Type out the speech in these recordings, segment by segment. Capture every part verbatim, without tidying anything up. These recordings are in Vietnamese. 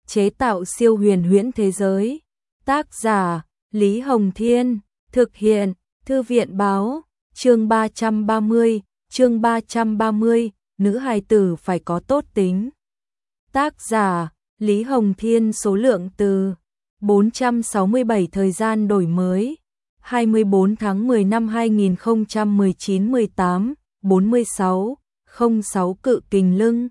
chế tạo siêu huyền huyễn thế giới. Tác giả: Lý Hồng Thiên, thực hiện: Thư viện Báo. Chương ba trăm ba mươi, chương ba trăm ba mươi, nữ hài tử phải có tốt tính. Tác giả: Lý Hồng Thiên. Số lượng từ bốn trăm sáu mươi bảy. Thời gian đổi mới hai mươi bốn tháng mười năm hai nghìn không trăm mười chín. mười tám bốn mươi sáu không sáu. Cự kình lưng.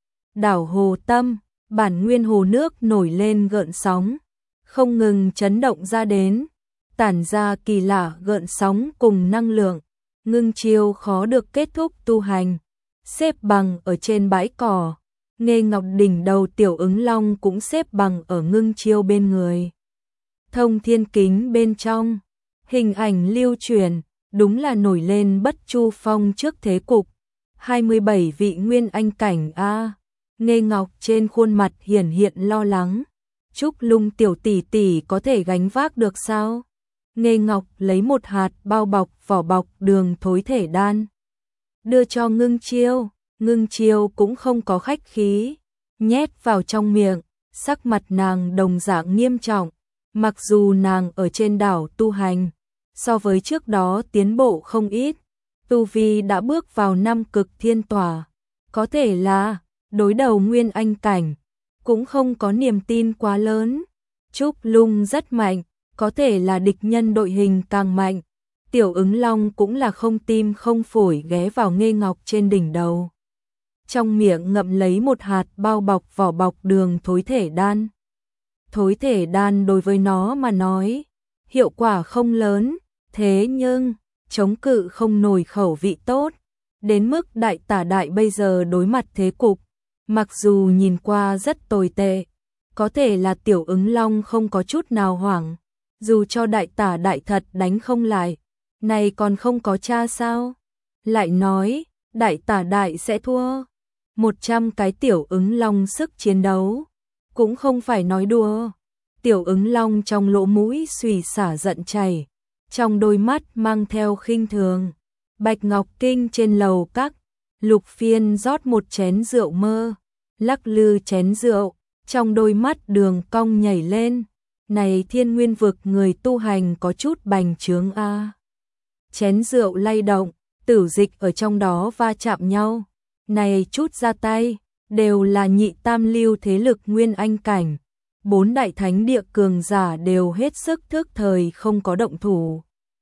Đảo Hồ Tâm, bản nguyên hồ nước nổi lên gợn sóng, không ngừng chấn động ra đến, tản ra kỳ lạ gợn sóng cùng năng lượng. Ngưng Chiêu khó được kết thúc tu hành, xếp bằng ở trên bãi cỏ. Nghê Ngọc đỉnh đầu Tiểu Ứng Long cũng xếp bằng ở Ngưng Chiêu bên người. Thông thiên kính bên trong, hình ảnh lưu truyền, đúng là nổi lên Bất Chu Phong trước thế cục. hai mươi bảy vị nguyên anh cảnh a. Nghê Ngọc trên khuôn mặt hiển hiện lo lắng. Trúc Lung tiểu tỷ tỷ có thể gánh vác được sao? Nghê Ngọc lấy một hạt bao bọc vỏ bọc đường thối thể đan, đưa cho Ngưng Chiêu. Ngưng Chiêu cũng không có khách khí, nhét vào trong miệng. Sắc mặt nàng đồng dạng nghiêm trọng. Mặc dù nàng ở trên đảo tu hành, so với trước đó tiến bộ không ít, tu vi đã bước vào năm cực thiên tỏa, có thể là đối đầu nguyên anh cảnh, cũng không có niềm tin quá lớn. Trúc Lung rất mạnh, có thể là địch nhân đội hình càng mạnh. Tiểu Ứng Long cũng là không tim không phổi ghé vào Nghê Ngọc trên đỉnh đầu, trong miệng ngậm lấy một hạt bao bọc vỏ bọc đường thối thể đan. Thối thể đan đối với nó mà nói, hiệu quả không lớn, thế nhưng chống cự không nổi khẩu vị tốt. Đến mức đại tả đại bây giờ đối mặt thế cục, mặc dù nhìn qua rất tồi tệ, có thể là Tiểu Ứng Long không có chút nào hoảng. Dù cho đại tả đại thật đánh không lại, này còn không có cha sao? Lại nói, đại tả đại sẽ thua. Một trăm cái Tiểu Ứng Long sức chiến đấu, cũng không phải nói đùa. Tiểu Ứng Long trong lỗ mũi xùy xả giận chảy, trong đôi mắt mang theo khinh thường. Bạch Ngọc Kinh trên lầu các, Lục Phiên rót một chén rượu mơ, lắc lư chén rượu, trong đôi mắt đường cong nhảy lên. Này Thiên Nguyên vực người tu hành có chút bành trướng a. Chén rượu lay động, tử dịch ở trong đó va chạm nhau. Này chút ra tay, đều là nhị tam lưu thế lực nguyên anh cảnh. Bốn đại thánh địa cường giả đều hết sức thức thời không có động thủ.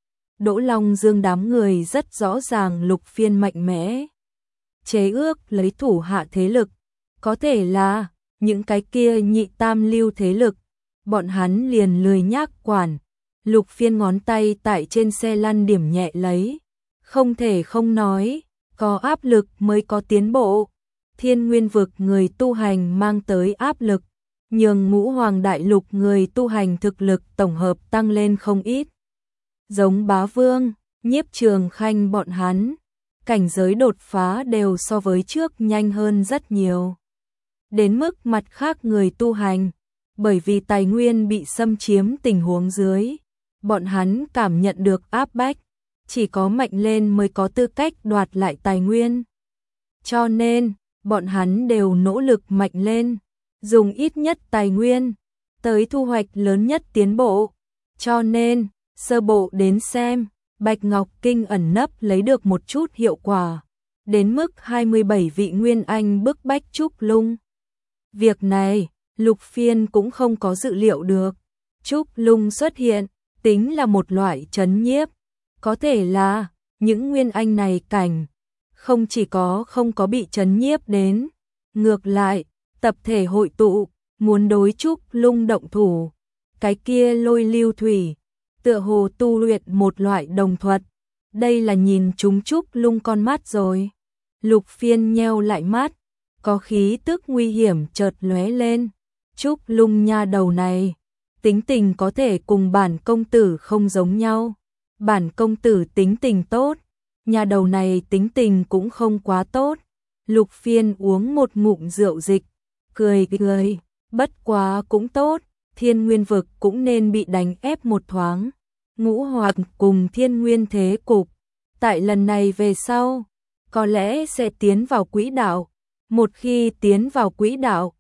Đỗ Long Dương đám người rất rõ ràng Lục Phiên mạnh mẽ, chế ước lấy thủ hạ thế lực, có thể là những cái kia nhị tam lưu thế lực, bọn hắn liền lười nhác quản. Lục Phiên ngón tay tại trên xe lăn điểm nhẹ lấy, không thể không nói, có áp lực mới có tiến bộ. Thiên Nguyên vực người tu hành mang tới áp lực, nhường Ngũ Hoàng đại lục người tu hành thực lực tổng hợp tăng lên không ít. Giống Bá Vương, Nhiếp Trường Khanh bọn hắn, cảnh giới đột phá đều so với trước nhanh hơn rất nhiều. Đến mức mặt khác người tu hành, bởi vì tài nguyên bị xâm chiếm tình huống dưới, bọn hắn cảm nhận được áp bách, chỉ có mạnh lên mới có tư cách đoạt lại tài nguyên. Cho nên, bọn hắn đều nỗ lực mạnh lên, dùng ít nhất tài nguyên, tới thu hoạch lớn nhất tiến bộ. Cho nên, sơ bộ đến xem, Bạch Ngọc Kinh ẩn nấp lấy được một chút hiệu quả, đến mức hai mươi bảy vị nguyên anh bức bách Trúc Lung. Việc này, Lục Phiên cũng không có dự liệu được. Trúc Lung xuất hiện, tính là một loại trấn nhiếp. Có thể là, những nguyên anh này cảnh, không chỉ có không có bị trấn nhiếp đến, ngược lại, tập thể hội tụ, muốn đối Trúc Lung động thủ. Cái kia Lôi Lưu Thủy, tựa hồ tu luyện một loại đồng thuật. Đây là nhìn chúng Trúc Lung con mắt rồi. Lục Phiên nheo lại mắt, có khí tức nguy hiểm chợt lóe lên. Trúc Lung nha đầu này, tính tình có thể cùng bản công tử không giống nhau. Bản công tử tính tình tốt, nhà đầu này tính tình cũng không quá tốt. Lục Phiên uống một ngụm rượu dịch, cười cười, bất quá cũng tốt, Thiên Nguyên vực cũng nên bị đánh ép một thoáng. Ngũ Hoàng cùng Thiên Nguyên thế cục, tại lần này về sau, có lẽ sẽ tiến vào quỹ đạo. Một khi tiến vào quỹ đạo,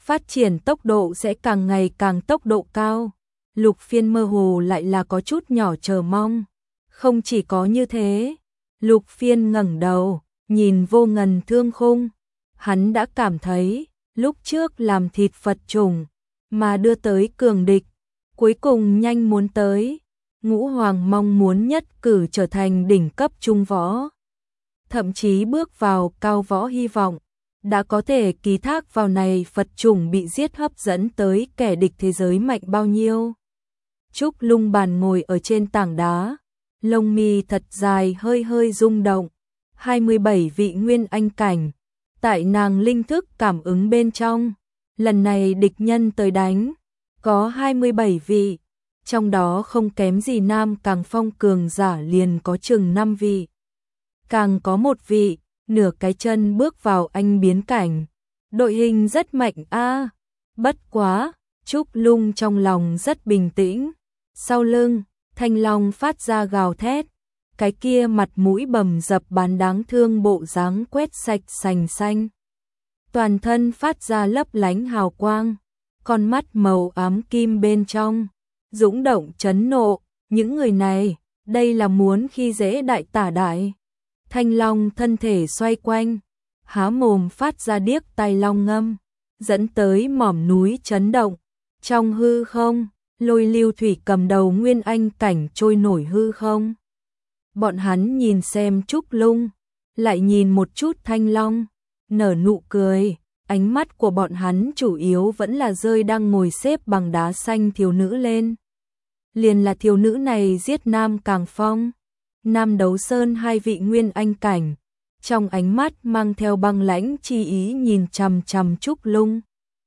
phát triển tốc độ sẽ càng ngày càng tốc độ cao. Lục Phiên mơ hồ lại là có chút nhỏ chờ mong. Không chỉ có như thế, Lục Phiên ngẩng đầu, nhìn vô ngần thương khung. Hắn đã cảm thấy, lúc trước làm thịt Phật chủng, mà đưa tới cường địch, cuối cùng nhanh muốn tới. Ngũ Hoàng mong muốn nhất cử trở thành đỉnh cấp trung võ. Thậm chí bước vào cao võ hy vọng, đã có thể ký thác vào này Phật chủng bị giết hấp dẫn tới kẻ địch thế giới mạnh bao nhiêu. Trúc Lung bàn ngồi ở trên tảng đá, lông mi thật dài hơi hơi rung động. hai mươi bảy vị nguyên anh cảnh, tại nàng linh thức cảm ứng bên trong, lần này địch nhân tới đánh, có hai mươi bảy vị, trong đó không kém gì Nam Càng Phong cường giả liền có chừng năm vị. Càng có một vị, nửa cái chân bước vào anh biến cảnh, đội hình rất mạnh a. Bất quá, Trúc Lung trong lòng rất bình tĩnh. Sau lưng, Thanh Long phát ra gào thét, cái kia mặt mũi bầm dập bán đáng thương bộ dáng quét sạch sành xanh. Toàn thân phát ra lấp lánh hào quang, con mắt màu ám kim bên trong, dũng động chấn nộ, những người này, đây là muốn khi dễ đại tả đại. Thanh Long thân thể xoay quanh, há mồm phát ra điếc tai long ngâm, dẫn tới mỏm núi chấn động. Trong hư không, Lôi Lưu Thủy cầm đầu nguyên anh cảnh trôi nổi hư không. Bọn hắn nhìn xem Trúc Lung, lại nhìn một chút Thanh Long, nở nụ cười, ánh mắt của bọn hắn chủ yếu vẫn là rơi đang ngồi xếp bằng đá xanh thiếu nữ lên. Liền là thiếu nữ này giết Nam Càng Phong, Nam Đấu Sơn hai vị nguyên anh cảnh, trong ánh mắt mang theo băng lãnh chi ý nhìn chằm chằm Trúc Lung.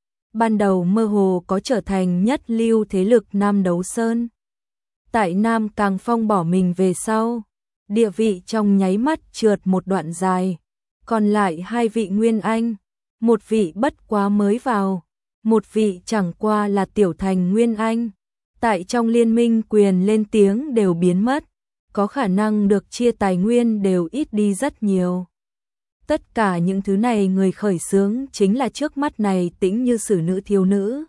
Ban đầu mơ hồ có trở thành nhất lưu thế lực Nam Đấu Sơn. Tại Nam Càng Phong bỏ mình về sau, địa vị trong nháy mắt trượt một đoạn dài, còn lại hai vị nguyên anh, một vị bất quá mới vào, một vị chẳng qua là tiểu thành nguyên anh. Tại trong liên minh quyền lên tiếng đều biến mất, có khả năng được chia tài nguyên đều ít đi rất nhiều. Tất cả những thứ này người khởi xướng chính là trước mắt này tĩnh như sử nữ thiếu nữ.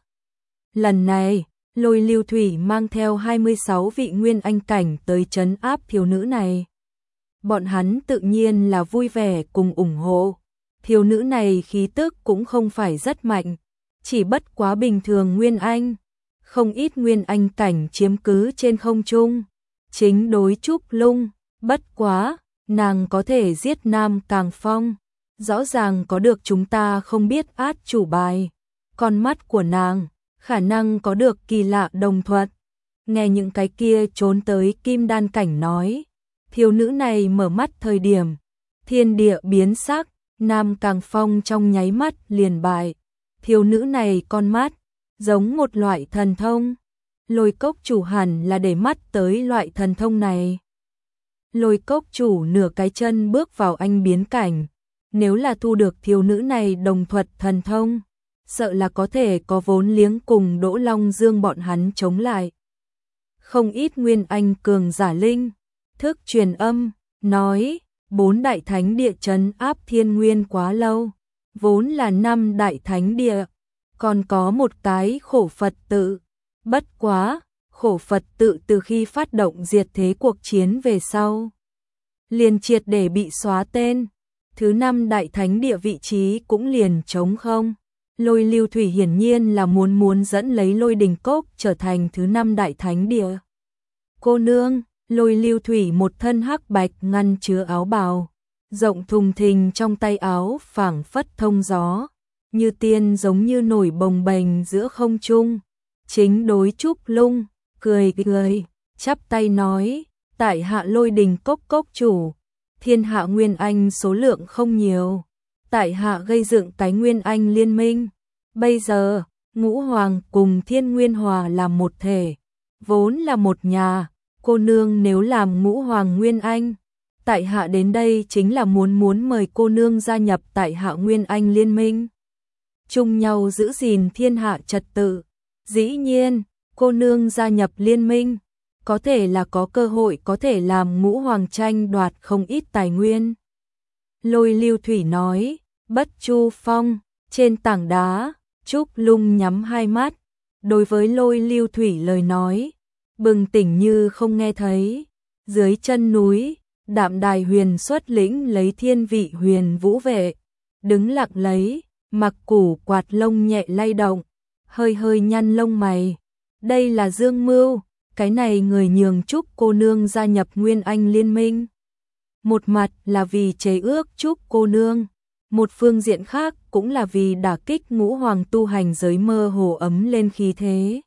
Lần này, Lôi Lưu Thủy mang theo hai mươi sáu vị nguyên anh cảnh tới trấn áp thiếu nữ này. Bọn hắn tự nhiên là vui vẻ cùng ủng hộ. Thiếu nữ này khí tức cũng không phải rất mạnh, chỉ bất quá bình thường nguyên anh. Không ít nguyên anh cảnh chiếm cứ trên không trung, chính đối Trúc Lung, bất quá, nàng có thể giết Nam Càng Phong, rõ ràng có được chúng ta không biết át chủ bài. Con mắt của nàng, khả năng có được kỳ lạ đồng thuận. Nghe những cái kia trốn tới kim đan cảnh nói, thiếu nữ này mở mắt thời điểm, thiên địa biến sắc, Nam Càng Phong trong nháy mắt liền bại. Thiếu nữ này con mắt, giống một loại thần thông. Lôi Cốc chủ hẳn là để mắt tới loại thần thông này. Lôi Cốc chủ nửa cái chân bước vào anh biến cảnh, nếu là thu được thiếu nữ này đồng thuật thần thông, sợ là có thể có vốn liếng cùng Đỗ Long Dương bọn hắn chống lại. Không ít nguyên anh cường giả linh, thức truyền âm, nói, bốn đại thánh địa trấn áp thiên nguyên quá lâu, vốn là năm đại thánh địa, còn có một cái khổ Phật tự. Bất quá, khổ Phật tự từ khi phát động diệt thế cuộc chiến về sau, liền triệt để bị xóa tên, thứ năm đại thánh địa vị trí cũng liền trống không. Lôi Lưu Thủy hiển nhiên là muốn muốn dẫn lấy Lôi Đình Cốc trở thành thứ năm đại thánh địa. Cô nương, Lôi Lưu Thủy một thân hắc bạch ngăn chứa áo bào, rộng thùng thình trong tay áo phảng phất thông gió, như tiên giống như nổi bồng bềnh giữa không trung. Chính đối Trúc Lung, cười cười, chắp tay nói, tại hạ Lôi Đình Cốc cốc chủ, thiên hạ nguyên anh số lượng không nhiều, tại hạ gây dựng cái nguyên anh liên minh, bây giờ, Ngũ Hoàng cùng Thiên Nguyên Hòa làm một thể, vốn là một nhà, cô nương nếu làm Ngũ Hoàng nguyên anh, tại hạ đến đây chính là muốn muốn mời cô nương gia nhập tại hạ nguyên anh liên minh, chung nhau giữ gìn thiên hạ trật tự. Dĩ nhiên, cô nương gia nhập liên minh, có thể là có cơ hội có thể làm Ngũ Hoàng tranh đoạt không ít tài nguyên. Lôi Lưu Thủy nói, Bất Chu Phong, trên tảng đá, Trúc Lung nhắm hai mắt, đối với Lôi Lưu Thủy lời nói, bừng tỉnh như không nghe thấy. Dưới chân núi, Đạm Đài Huyền xuất lĩnh lấy thiên vị huyền vũ vệ, đứng lặng lấy, mặc củ quạt lông nhẹ lay động, hơi hơi nhăn lông mày. Đây là dương mưu, cái này người nhường Trúc cô nương gia nhập Nguyên Anh liên minh. Một mặt là vì chế ước Trúc cô nương, một phương diện khác cũng là vì đả kích ngũ hoàng tu hành giới mơ hồ ấm lên khí thế.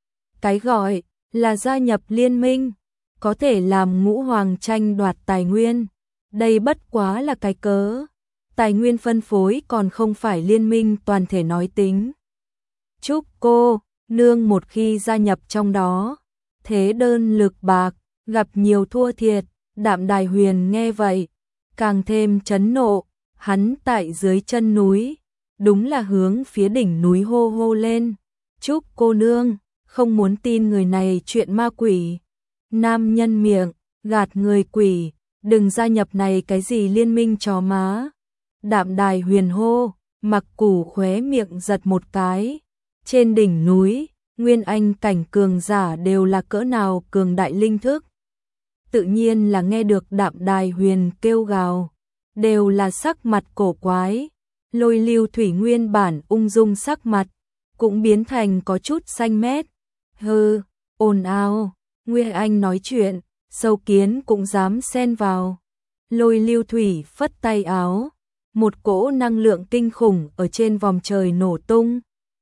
Cái gọi là gia nhập liên minh, có thể làm ngũ hoàng tranh đoạt tài nguyên, đây bất quá là cái cớ. Tài nguyên phân phối còn không phải liên minh toàn thể nói tính. Trúc cô nương một khi gia nhập trong đó, thế đơn lực bạc, gặp nhiều thua thiệt. Đạm Đài Huyền nghe vậy, càng thêm chấn nộ, hắn tại dưới chân núi, đúng là hướng phía đỉnh núi hô hô lên. Trúc cô nương, không muốn tin người này chuyện ma quỷ. Nam nhân miệng, gạt người quỷ, đừng gia nhập này cái gì liên minh chó má. Đạm Đài Huyền hô, mặc củ khóe miệng giật một cái. Trên đỉnh núi, Nguyên Anh cảnh cường giả đều là cỡ nào cường đại linh thức. Tự nhiên là nghe được Đạm Đài Huyền kêu gào, đều là sắc mặt cổ quái. Lôi Lưu Thủy nguyên bản ung dung sắc mặt, cũng biến thành có chút xanh mét. Hừ, ồn ào, Nguyên Anh nói chuyện, sâu kiến cũng dám xen vào. Lôi Lưu Thủy phất tay áo, một cỗ năng lượng kinh khủng ở trên vòng trời nổ tung.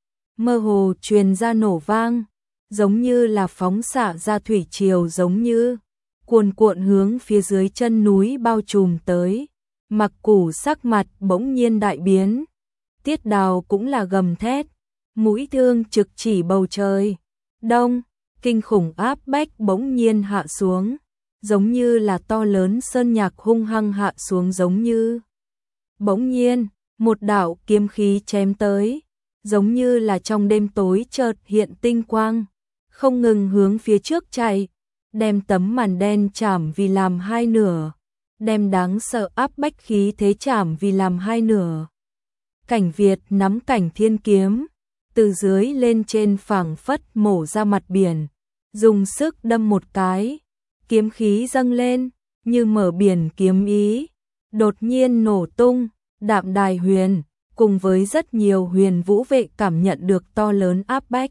Mơ hồ truyền ra nổ vang, giống như là phóng xạ ra thủy triều, giống như cuồn cuộn hướng phía dưới chân núi bao trùm tới. Mặc củ sắc mặt bỗng nhiên đại biến, Tiết Đào cũng là gầm thét, mũi thương trực chỉ bầu trời. Đông, kinh khủng áp bách bỗng nhiên hạ xuống, giống như là to lớn sơn nhạc hung hăng hạ xuống, giống như bỗng nhiên một đạo kiếm khí chém tới, giống như là trong đêm tối chợt hiện tinh quang, không ngừng hướng phía trước chạy, đem tấm màn đen chảm vì làm hai nửa, đem đáng sợ áp bách khí thế chảm vì làm hai nửa. Cảnh Việt nắm Cảnh Thiên kiếm, từ dưới lên trên phảng phất mổ ra mặt biển, dùng sức đâm một cái, kiếm khí dâng lên, như mở biển kiếm ý, đột nhiên nổ tung. Đạm Đài Huyền cùng với rất nhiều huyền vũ vệ cảm nhận được to lớn áp bách,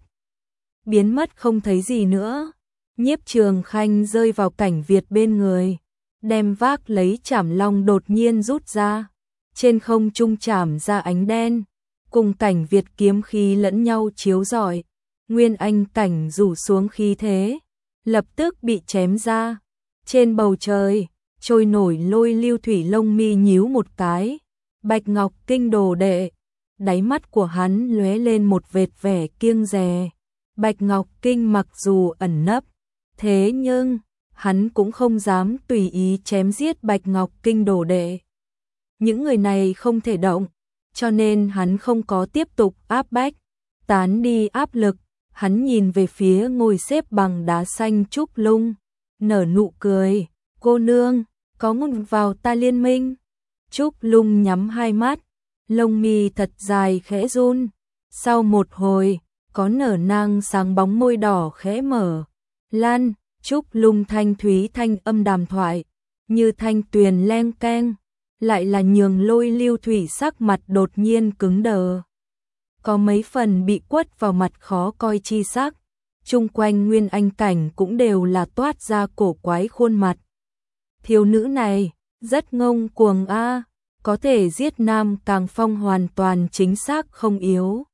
biến mất không thấy gì nữa. Nhiếp Trường Khanh rơi vào Cảnh Việt bên người, đem vác lấy chảm long đột nhiên rút ra, trên không trung chảm ra ánh đen, cùng Cảnh Việt kiếm khí lẫn nhau chiếu rọi. Nguyên Anh cảnh rủ xuống khí thế, lập tức bị chém ra. Trên bầu trời trôi nổi Lôi Lưu Thủy lông mi nhíu một cái. Bạch Ngọc Kinh đồ đệ, đáy mắt của hắn lóe lên một vệt vẻ kiêng dè. Bạch Ngọc Kinh mặc dù ẩn nấp, thế nhưng hắn cũng không dám tùy ý chém giết Bạch Ngọc Kinh đồ đệ. Những người này không thể động, cho nên hắn không có tiếp tục áp bách, tán đi áp lực. Hắn nhìn về phía ngồi xếp bằng đá xanh Trúc Lung, nở nụ cười, cô nương, có muốn vào ta liên minh? Trúc Lung nhắm hai mắt, lông mi thật dài khẽ run, sau một hồi, có nở nang sáng bóng môi đỏ khẽ mở. Lan, Trúc Lung thanh thúy thanh âm đàm thoại, như thanh tuyền leng keng, lại là nhường Lôi Lưu Thủy sắc mặt đột nhiên cứng đờ. Có mấy phần bị quất vào mặt khó coi chi sắc, chung quanh Nguyên Anh cảnh cũng đều là toát ra cổ quái khuôn mặt. Thiếu nữ này, rất ngông cuồng a, có thể giết Nam Càng Phong hoàn toàn chính xác không yếu.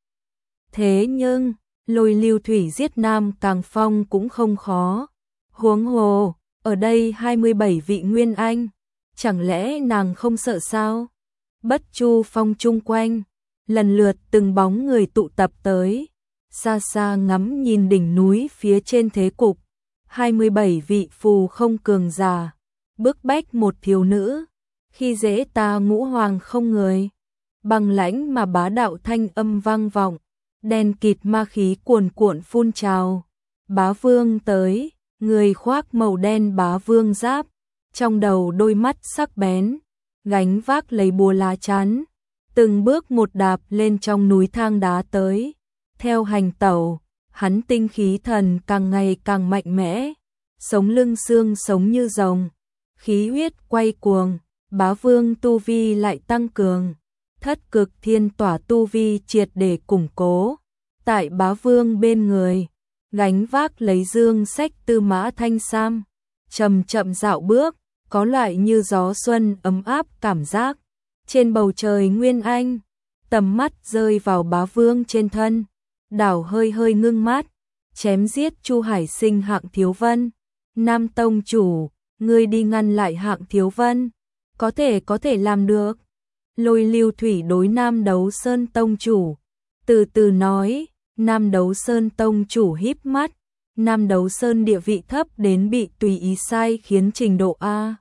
Thế nhưng, Lôi Lưu Thủy giết Nam Càng Phong cũng không khó. Huống hồ, ở đây hai mươi bảy vị Nguyên Anh, chẳng lẽ nàng không sợ sao? Bất Chu Phong chung quanh, lần lượt từng bóng người tụ tập tới, xa xa ngắm nhìn đỉnh núi phía trên thế cục, hai mươi bảy vị phù không cường giả, bức bách một thiếu nữ, khi dễ ta ngũ hoàng không người. Bằng lãnh mà bá đạo thanh âm vang vọng, đen kịt ma khí cuồn cuộn phun trào. Bá vương tới, người khoác màu đen bá vương giáp, trong đầu đôi mắt sắc bén, gánh vác lấy búa lá chắn, từng bước một đạp lên trong núi thang đá tới. Theo hành tẩu, hắn tinh khí thần càng ngày càng mạnh mẽ, sống lưng xương sống như rồng, khí huyết quay cuồng, Bá Vương tu vi lại tăng cường, thất cực thiên tỏa tu vi triệt để củng cố. Tại Bá Vương bên người, gánh vác lấy dương sách Tư Mã Thanh Sam, chậm chậm dạo bước, có loại như gió xuân ấm áp cảm giác. Trên bầu trời nguyên anh, tầm mắt rơi vào Bá Vương trên thân, đảo hơi hơi ngưng mắt, chém giết Chu Hải Sinh Hạng Thiếu Vân. Nam tông chủ, ngươi đi ngăn lại Hạng Thiếu Vân, có thể có thể làm được. Lôi Lưu Thủy đối Nam Đấu Sơn tông chủ từ từ nói. Nam Đấu Sơn tông chủ híp mắt, Nam Đấu Sơn địa vị thấp đến bị tùy ý sai khiến trình độ A.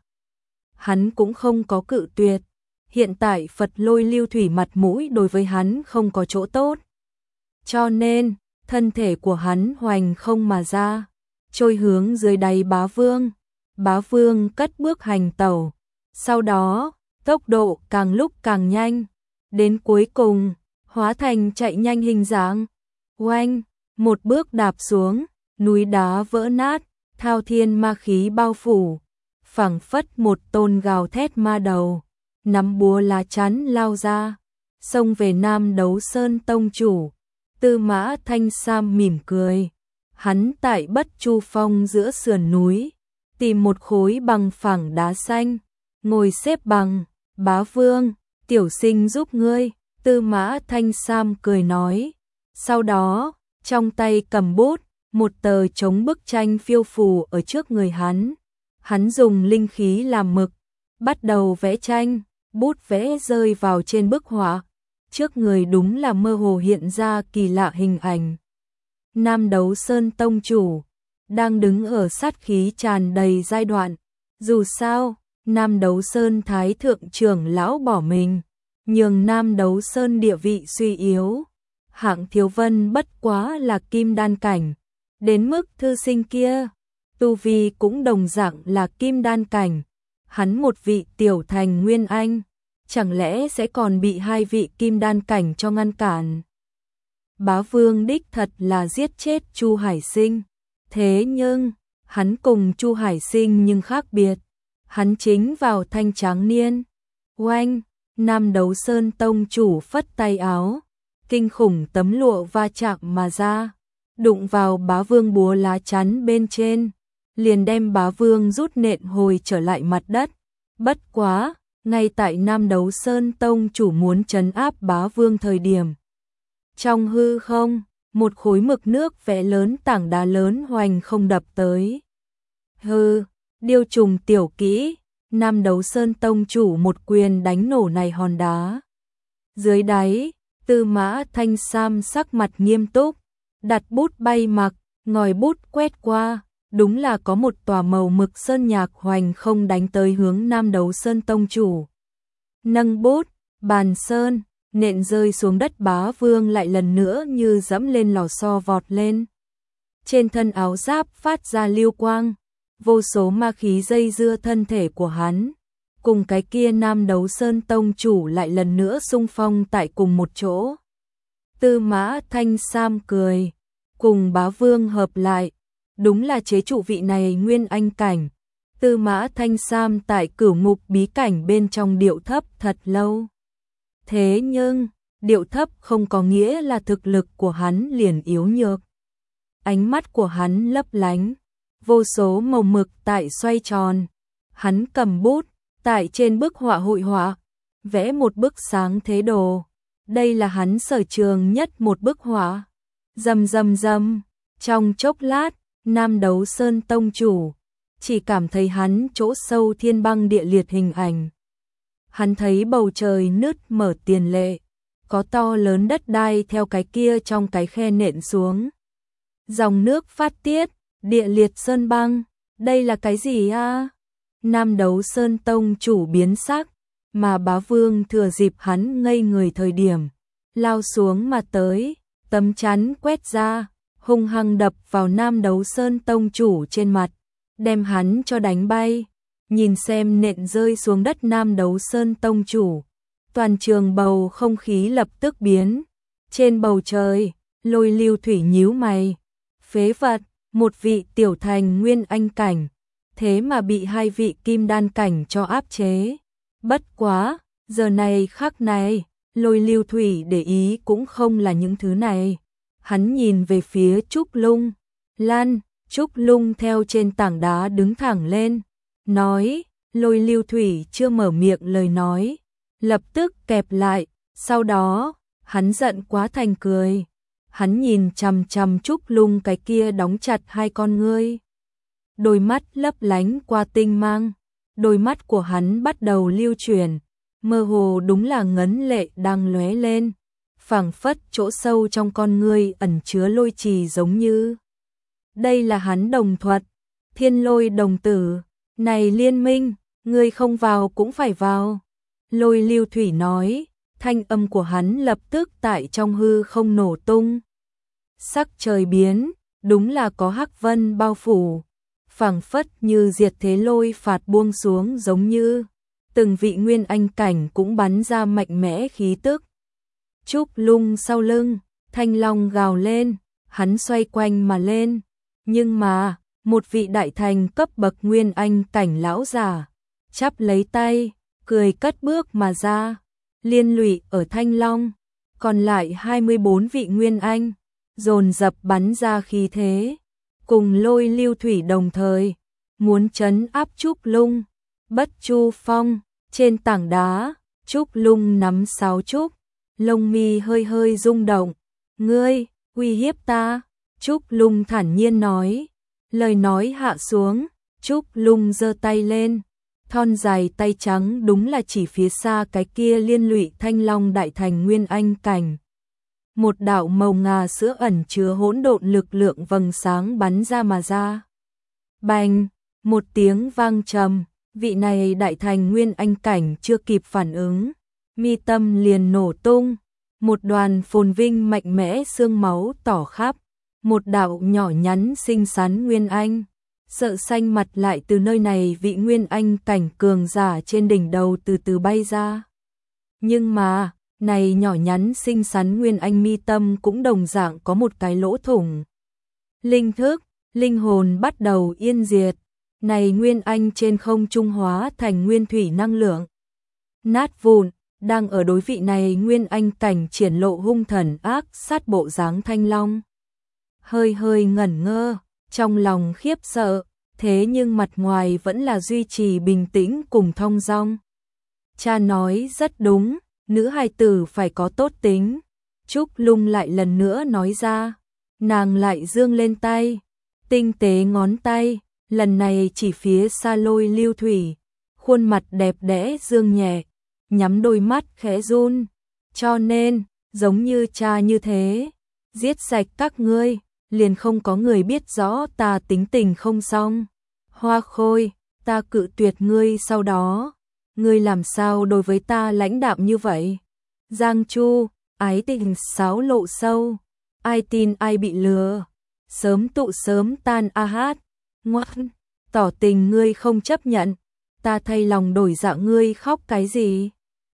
Hắn cũng không có cự tuyệt, hiện tại Phật Lôi Lưu Thủy mặt mũi đối với hắn không có chỗ tốt. Cho nên, thân thể của hắn hoành không mà ra, trôi hướng dưới đáy Bá Vương. Bá Vương cất bước hành tẩu, sau đó, tốc độ càng lúc càng nhanh, đến cuối cùng, hóa thành chạy nhanh hình dáng. Oanh, một bước đạp xuống, núi đá vỡ nát, thao thiên ma khí bao phủ, phảng phất một tôn gào thét ma đầu, nắm búa lá chắn lao ra, xông về Nam Đấu Sơn tông chủ. Tư Mã Thanh Sam mỉm cười, hắn tại Bất Chu Phong giữa sườn núi, tìm một khối bằng phẳng đá xanh, ngồi xếp bằng. Bá Vương, tiểu sinh giúp ngươi, Tư Mã Thanh Sam cười nói. Sau đó, trong tay cầm bút, một tờ chống bức tranh phiêu phù ở trước người hắn. Hắn dùng linh khí làm mực, bắt đầu vẽ tranh, bút vẽ rơi vào trên bức họa. Trước người đúng là mơ hồ hiện ra kỳ lạ hình ảnh. Nam Đấu Sơn tông chủ, đang đứng ở sát khí tràn đầy giai đoạn. Dù sao, Nam Đấu Sơn Thái Thượng trưởng lão bỏ mình, nhường Nam Đấu Sơn địa vị suy yếu. Hạng Thiếu Vân bất quá là kim đan cảnh, đến mức thư sinh kia, tu vi cũng đồng dạng là kim đan cảnh, hắn một vị tiểu thành nguyên anh, chẳng lẽ sẽ còn bị hai vị kim đan cảnh cho ngăn cản. Bá Vương đích thật là giết chết Chu Hải Sinh, thế nhưng, hắn cùng Chu Hải Sinh nhưng khác biệt, hắn chính vào thanh tráng niên. Oanh, Nam Đấu Sơn tông chủ phất tay áo, kinh khủng tấm lụa va chạm mà ra, đụng vào Bá Vương búa lá chắn bên trên, liền đem Bá Vương rút nện hồi trở lại mặt đất. Bất quá, ngay tại Nam Đấu Sơn tông chủ muốn trấn áp Bá Vương thời điểm, trong hư không, một khối mực nước vẽ lớn tảng đá lớn hoành không đập tới. Hư, điêu trùng tiểu kỹ, Nam Đấu Sơn tông chủ một quyền đánh nổ này hòn đá. Dưới đáy, Tư Mã Thanh Sam sắc mặt nghiêm túc, đặt bút bay mặc, ngòi bút quét qua, đúng là có một tòa màu mực sơn nhạc hoành không đánh tới hướng Nam Đấu Sơn tông chủ. Nâng bút, bàn sơn, nện rơi xuống đất. Bá Vương lại lần nữa như dẫm lên lò xo vọt lên. Trên thân áo giáp phát ra lưu quang, vô số ma khí dây dưa thân thể của hắn. Cùng cái kia Nam Đấu Sơn tông chủ lại lần nữa xung phong tại cùng một chỗ. Tư Mã Thanh Sam cười, cùng Bá Vương hợp lại, đúng là chế trụ vị này nguyên anh cảnh. Tư Mã Thanh Sam tại cửu ngục bí cảnh bên trong điệu thấp thật lâu. Thế nhưng, điệu thấp không có nghĩa là thực lực của hắn liền yếu nhược. Ánh mắt của hắn lấp lánh, vô số màu mực tại xoay tròn. Hắn cầm bút, tại trên bức họa hội họa, vẽ một bức sáng thế đồ. Đây là hắn sở trường nhất một bức họa. Rầm rầm rầm, trong chốc lát, Nam Đấu Sơn tông chủ chỉ cảm thấy hắn chỗ sâu thiên băng địa liệt hình ảnh. Hắn thấy bầu trời nứt mở tiền lệ, có to lớn đất đai theo cái kia trong cái khe nện xuống. Dòng nước phát tiết, địa liệt sơn băng, đây là cái gì a? Nam Đấu Sơn tông chủ biến sắc, mà Bá Vương thừa dịp hắn ngây người thời điểm, lao xuống mà tới, tấm chắn quét ra, hung hăng đập vào Nam Đấu Sơn tông chủ trên mặt, đem hắn cho đánh bay. Nhìn xem nện rơi xuống đất Nam Đấu Sơn tông chủ, toàn trường bầu không khí lập tức biến. Trên bầu trời, Lôi Lưu Thủy nhíu mày. Phế vật, một vị tiểu thành nguyên anh cảnh, thế mà bị hai vị kim đan cảnh cho áp chế. Bất quá, giờ này khắc này, Lôi Lưu Thủy để ý cũng không là những thứ này. Hắn nhìn về phía Trúc Lung. Lan, Trúc Lung theo trên tảng đá đứng thẳng lên, nói, Lôi Lưu Thủy chưa mở miệng lời nói, lập tức kẹp lại, sau đó, hắn giận quá thành cười. Hắn nhìn chằm chằm Trúc Lung cái kia đóng chặt hai con ngươi. Đôi mắt lấp lánh qua tinh mang, đôi mắt của hắn bắt đầu lưu chuyển, mơ hồ đúng là ngấn lệ đang lóe lên, phảng phất chỗ sâu trong con ngươi ẩn chứa lôi trì giống như. Đây là hắn đồng thuật, Thiên Lôi đồng tử, này Liên Minh, ngươi không vào cũng phải vào. Lôi Lưu Thủy nói, thanh âm của hắn lập tức tại trong hư không nổ tung. Sắc trời biến, đúng là có hắc vân bao phủ, phảng phất như diệt thế lôi phạt buông xuống giống như. Từng vị nguyên anh cảnh cũng bắn ra mạnh mẽ khí tức. Trúc Lung sau lưng, thanh long gào lên, hắn xoay quanh mà lên. Nhưng mà, một vị đại thành cấp bậc nguyên anh cảnh lão già, chắp lấy tay, cười cất bước mà ra, liên lụy ở thanh long. Còn lại hai mươi bốn vị nguyên anh, dồn dập bắn ra khí thế, cùng Lôi Lưu Thủy đồng thời, muốn trấn áp Trúc Lung. Bất Chu Phong, trên tảng đá, Trúc Lung nắm sáo trúc, lông mi hơi hơi rung động. Ngươi, uy hiếp ta? Trúc Lung thản nhiên nói. Lời nói hạ xuống, Trúc Lung giơ tay lên, thon dài tay trắng đúng là chỉ phía xa cái kia liên lụy thanh long đại thành nguyên anh cảnh. Một đạo màu ngà sữa ẩn chứa hỗn độn lực lượng vầng sáng bắn ra mà ra. Bành, một tiếng vang trầm, vị này đại thành nguyên anh cảnh chưa kịp phản ứng, mi tâm liền nổ tung, một đoàn phồn vinh mạnh mẽ xương máu tỏ khắp, một đạo nhỏ nhắn xinh xắn nguyên anh, sợ xanh mặt lại từ nơi này vị nguyên anh cảnh cường giả trên đỉnh đầu từ từ bay ra. Nhưng mà, này nhỏ nhắn xinh xắn nguyên anh mi tâm cũng đồng dạng có một cái lỗ thủng. Linh thức, linh hồn bắt đầu yên diệt. Này nguyên anh trên không trung hóa thành nguyên thủy năng lượng. Nát vụn, đang ở đối vị này nguyên anh cảnh triển lộ hung thần ác sát bộ dáng thanh long. Hơi hơi ngẩn ngơ, trong lòng khiếp sợ, thế nhưng mặt ngoài vẫn là duy trì bình tĩnh cùng thong dong. Cha nói rất đúng, nữ hài tử phải có tốt tính. Trúc Lung lại lần nữa nói ra, nàng lại dương lên tay, tinh tế ngón tay. Lần này chỉ phía xa Lôi Lưu Thủy, khuôn mặt đẹp đẽ dương nhẹ, nhắm đôi mắt khẽ run, cho nên, giống như cha như thế, giết sạch các ngươi, liền không có người biết rõ ta tính tình không xong. Hoa Khôi, ta cự tuyệt ngươi sau đó, ngươi làm sao đối với ta lãnh đạm như vậy? Giang Chu, ái tình sáo lộ sâu, ai tin ai bị lừa, sớm tụ sớm tan a hát. Ngoan, tỏ tình ngươi không chấp nhận, ta thay lòng đổi dạ ngươi khóc cái gì?